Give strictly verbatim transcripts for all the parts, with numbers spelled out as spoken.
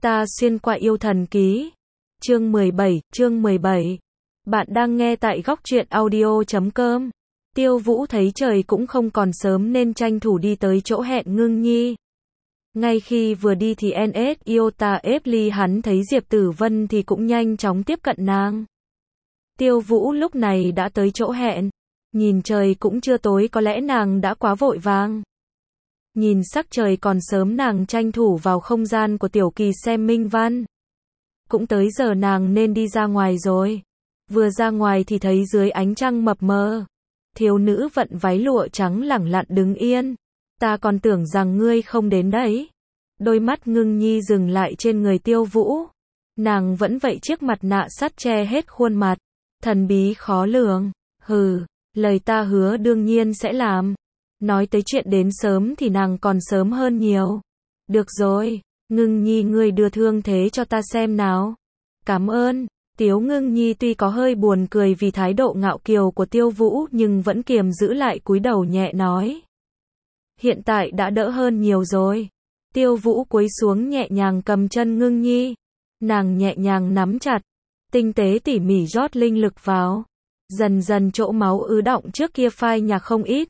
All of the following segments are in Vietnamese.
Ta xuyên qua yêu thần ký. Chương mười bảy, chương mười bảy. Bạn đang nghe tại góc truyện audio chấm com. Tiêu Vũ thấy trời cũng không còn sớm nên tranh thủ đi tới chỗ hẹn Ngưng Nhi. Ngay khi vừa đi thì en ét Iota Evely hắn thấy Diệp Tử Vân thì cũng nhanh chóng tiếp cận nàng. Tiêu Vũ lúc này đã tới chỗ hẹn. Nhìn trời cũng chưa tối, có lẽ nàng đã quá vội vàng. Nhìn sắc trời còn sớm, nàng tranh thủ vào không gian của Tiểu Kỳ xem minh văn. Cũng tới giờ nàng nên đi ra ngoài rồi. Vừa ra ngoài thì thấy dưới ánh trăng mập mờ, thiếu nữ vận váy lụa trắng lẳng lặng đứng yên. Ta còn tưởng rằng ngươi không đến đấy. Đôi mắt Ngưng Nhi dừng lại trên người Tiêu Vũ. Nàng vẫn vậy, chiếc mặt nạ sắt che hết khuôn mặt, thần bí khó lường. Hừ, lời ta hứa đương nhiên sẽ làm. Nói tới chuyện đến sớm thì nàng còn sớm hơn nhiều. Được rồi, Ngưng Nhi, ngươi đưa thương thế cho ta xem nào. Cảm ơn. Tiếu Ngưng Nhi tuy có hơi buồn cười vì thái độ ngạo kiều của Tiêu Vũ nhưng vẫn kiềm giữ lại, cúi đầu nhẹ nói. Hiện tại đã đỡ hơn nhiều rồi. Tiêu Vũ cúi xuống nhẹ nhàng cầm chân Ngưng Nhi. Nàng nhẹ nhàng nắm chặt, tinh tế tỉ mỉ rót linh lực vào. Dần dần chỗ máu ứ đọng trước kia phai nhạt không ít.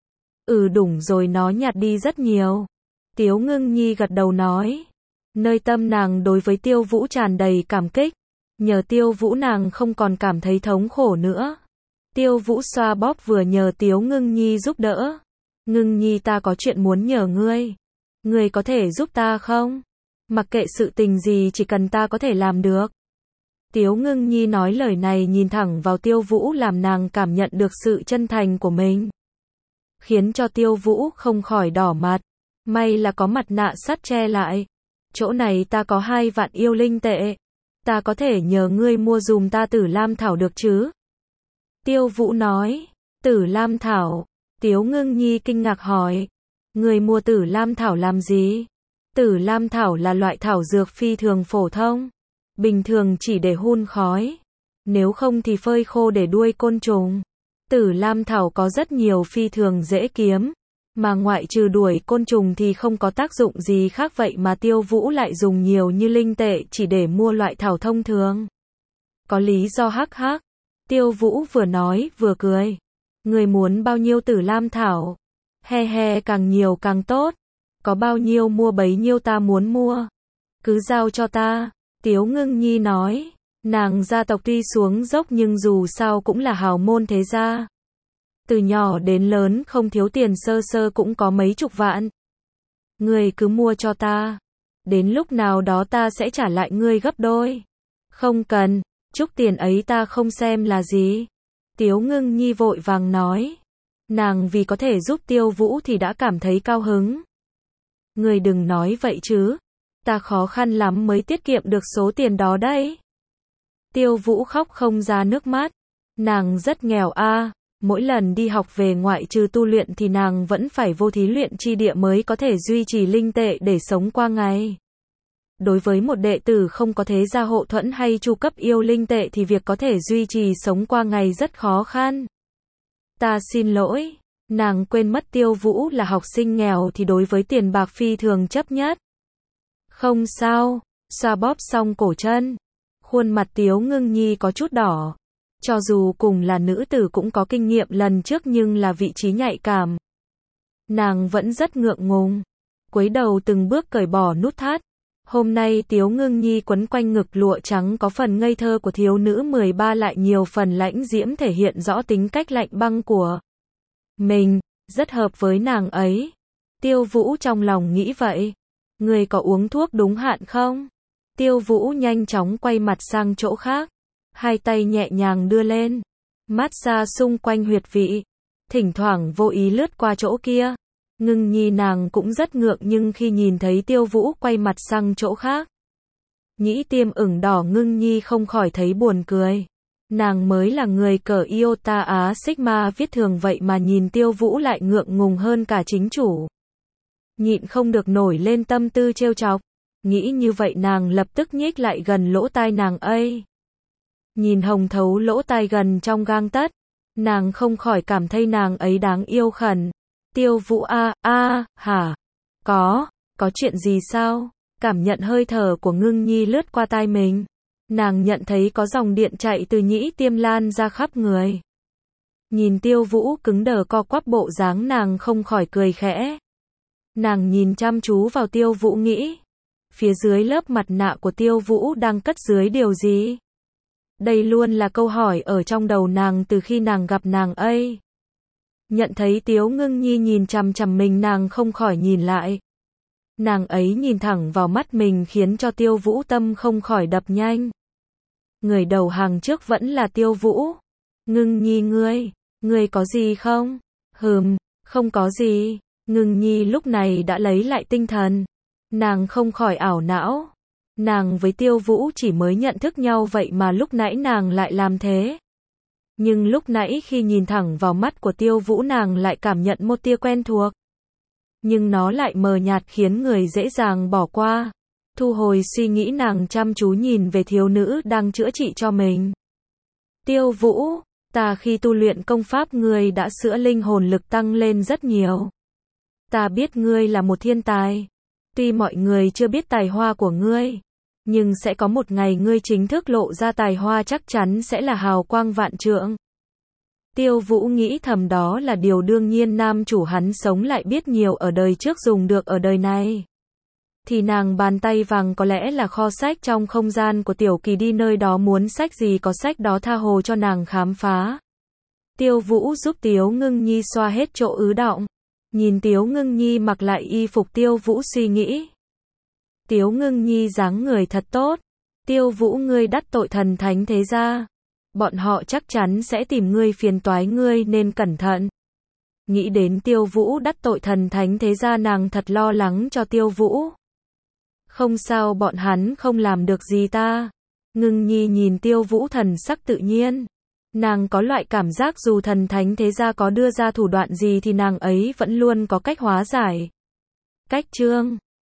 Ừ đúng rồi, nó nhạt đi rất nhiều. Tiếu Ngưng Nhi gật đầu nói. Nơi tâm nàng đối với Tiêu Vũ tràn đầy cảm kích. Nhờ Tiêu Vũ nàng không còn cảm thấy thống khổ nữa. Tiêu Vũ xoa bóp vừa nhờ Tiếu Ngưng Nhi giúp đỡ. Ngưng Nhi, ta có chuyện muốn nhờ ngươi. Ngươi có thể giúp ta không? Mặc kệ sự tình gì, chỉ cần ta có thể làm được. Tiếu Ngưng Nhi nói lời này nhìn thẳng vào Tiêu Vũ, làm nàng cảm nhận được sự chân thành của mình, khiến cho Tiêu Vũ không khỏi đỏ mặt. May là có mặt nạ sắt che lại. Chỗ này ta có hai vạn yêu linh tệ. Ta có thể nhờ ngươi mua dùm ta Tử Lam Thảo được chứ? Tiêu Vũ nói. Tử Lam Thảo? Tiếu Ngưng Nhi kinh ngạc hỏi. Ngươi mua Tử Lam Thảo làm gì? Tử Lam Thảo là loại thảo dược phi thường phổ thông. Bình thường chỉ để hun khói. Nếu không thì phơi khô để đuôi côn trùng. Tử Lam Thảo có rất nhiều phi thường dễ kiếm. Mà ngoại trừ đuổi côn trùng thì không có tác dụng gì khác, vậy mà Tiêu Vũ lại dùng nhiều như linh tệ chỉ để mua loại thảo thông thường. Có lý do hắc hắc. Tiêu Vũ vừa nói vừa cười. Người muốn bao nhiêu Tử Lam Thảo? He he, càng nhiều càng tốt. Có bao nhiêu mua bấy nhiêu, ta muốn mua. Cứ giao cho ta. Tiếu Ngưng Nhi nói. Nàng gia tộc tuy xuống dốc nhưng dù sao cũng là hào môn thế gia. Từ nhỏ đến lớn không thiếu tiền, sơ sơ cũng có mấy chục vạn. Ngươi cứ mua cho ta. Đến lúc nào đó ta sẽ trả lại ngươi gấp đôi. Không cần, chút tiền ấy ta không xem là gì. Tiếu Ngưng Nhi vội vàng nói. Nàng vì có thể giúp Tiêu Vũ thì đã cảm thấy cao hứng. Ngươi đừng nói vậy chứ. Ta khó khăn lắm mới tiết kiệm được số tiền đó đấy. Tiêu Vũ khóc không ra nước mắt. Nàng rất nghèo a. À. Mỗi lần đi học về ngoại trừ tu luyện thì nàng vẫn phải vô thí luyện chi địa mới có thể duy trì linh tệ để sống qua ngày. Đối với một đệ tử không có thế gia hộ thuẫn hay chu cấp yêu linh tệ thì việc có thể duy trì sống qua ngày rất khó khăn. Ta xin lỗi. Nàng quên mất Tiêu Vũ là học sinh nghèo thì đối với tiền bạc phi thường chấp nhất. Không sao. Xoa bóp xong cổ chân, khuôn mặt Tiếu Ngưng Nhi có chút đỏ. Cho dù cùng là nữ tử cũng có kinh nghiệm lần trước nhưng là vị trí nhạy cảm. Nàng vẫn rất ngượng ngùng. Cúi đầu từng bước cởi bỏ nút thắt. Hôm nay Tiếu Ngưng Nhi quấn quanh ngực lụa trắng có phần ngây thơ của thiếu nữ mười ba lại nhiều phần lãnh diễm, thể hiện rõ tính cách lạnh băng của mình, rất hợp với nàng ấy. Tiêu Vũ trong lòng nghĩ vậy. Người có uống thuốc đúng hạn không? Tiêu Vũ nhanh chóng quay mặt sang chỗ khác. Hai tay nhẹ nhàng đưa lên, mát xa xung quanh huyệt vị, thỉnh thoảng vô ý lướt qua chỗ kia. Ngưng Nhi nàng cũng rất ngượng nhưng khi nhìn thấy Tiêu Vũ quay mặt sang chỗ khác, nhĩ tiêm ửng đỏ, Ngưng Nhi không khỏi thấy buồn cười. Nàng mới là người cờ Iota Á Sigma viết thường vậy mà nhìn Tiêu Vũ lại ngượng ngùng hơn cả chính chủ. Nhịn không được nổi lên tâm tư trêu chọc. Nghĩ như vậy nàng lập tức nhích lại gần lỗ tai nàng ấy. Nhìn hồng thấu lỗ tai gần trong gang tấc, nàng không khỏi cảm thấy nàng ấy đáng yêu khẩn. Tiêu Vũ a, a, hả? Có, có chuyện gì sao? cảm nhận hơi thở của Ngưng Nhi lướt qua tai mình. Nàng nhận thấy có dòng điện chạy từ nhĩ tiêm lan ra khắp người. Nhìn Tiêu Vũ cứng đờ co quắp bộ dáng, nàng không khỏi cười khẽ. Nàng nhìn chăm chú vào Tiêu Vũ nghĩ, phía dưới lớp mặt nạ của Tiêu Vũ đang cất dưới điều gì? Đây luôn là câu hỏi ở trong đầu nàng từ khi nàng gặp nàng ấy. Nhận thấy Tiếu Ngưng Nhi nhìn chằm chằm mình, nàng không khỏi nhìn lại. Nàng ấy nhìn thẳng vào mắt mình khiến cho Tiêu Vũ tâm không khỏi đập nhanh. Người đầu hàng trước vẫn là Tiêu Vũ. Ngưng Nhi ngươi, ngươi có gì không? Hừm, không có gì. Ngưng Nhi lúc này đã lấy lại tinh thần. Nàng không khỏi ảo não. Nàng với Tiêu Vũ chỉ mới nhận thức nhau vậy mà lúc nãy nàng lại làm thế. Nhưng lúc nãy khi nhìn thẳng vào mắt của Tiêu Vũ, nàng lại cảm nhận một tia quen thuộc. Nhưng nó lại mờ nhạt khiến người dễ dàng bỏ qua. Thu hồi suy nghĩ, nàng chăm chú nhìn về thiếu nữ đang chữa trị cho mình. Tiêu Vũ, ta khi tu luyện công pháp ngươi đã sữa linh hồn lực tăng lên rất nhiều. Ta biết ngươi là một thiên tài. Tuy mọi người chưa biết tài hoa của ngươi, nhưng sẽ có một ngày ngươi chính thức lộ ra tài hoa, chắc chắn sẽ là hào quang vạn trượng. Tiêu Vũ nghĩ thầm, đó là điều đương nhiên, nam chủ hắn sống lại biết nhiều ở đời trước dùng được ở đời này. Thì nàng bàn tay vàng có lẽ là kho sách trong không gian của Tiểu Kỳ, đi nơi đó muốn sách gì có sách đó, tha hồ cho nàng khám phá. Tiêu Vũ giúp Tiếu Ngưng Nhi xoa hết chỗ ứ đọng. Nhìn Tiếu Ngưng Nhi mặc lại y phục, Tiêu Vũ suy nghĩ. Tiếu Ngưng Nhi dáng người thật tốt. Tiêu Vũ, ngươi đắc tội thần thánh thế gia. Bọn họ chắc chắn sẽ tìm ngươi phiền toái, ngươi nên cẩn thận. Nghĩ đến Tiêu Vũ đắc tội thần thánh thế gia, nàng thật lo lắng cho Tiêu Vũ. Không sao, bọn hắn không làm được gì ta. Ngưng Nhi nhìn Tiêu Vũ thần sắc tự nhiên. Nàng có loại cảm giác dù thần thánh thế gia có đưa ra thủ đoạn gì thì nàng ấy vẫn luôn có cách hóa giải. Cách chương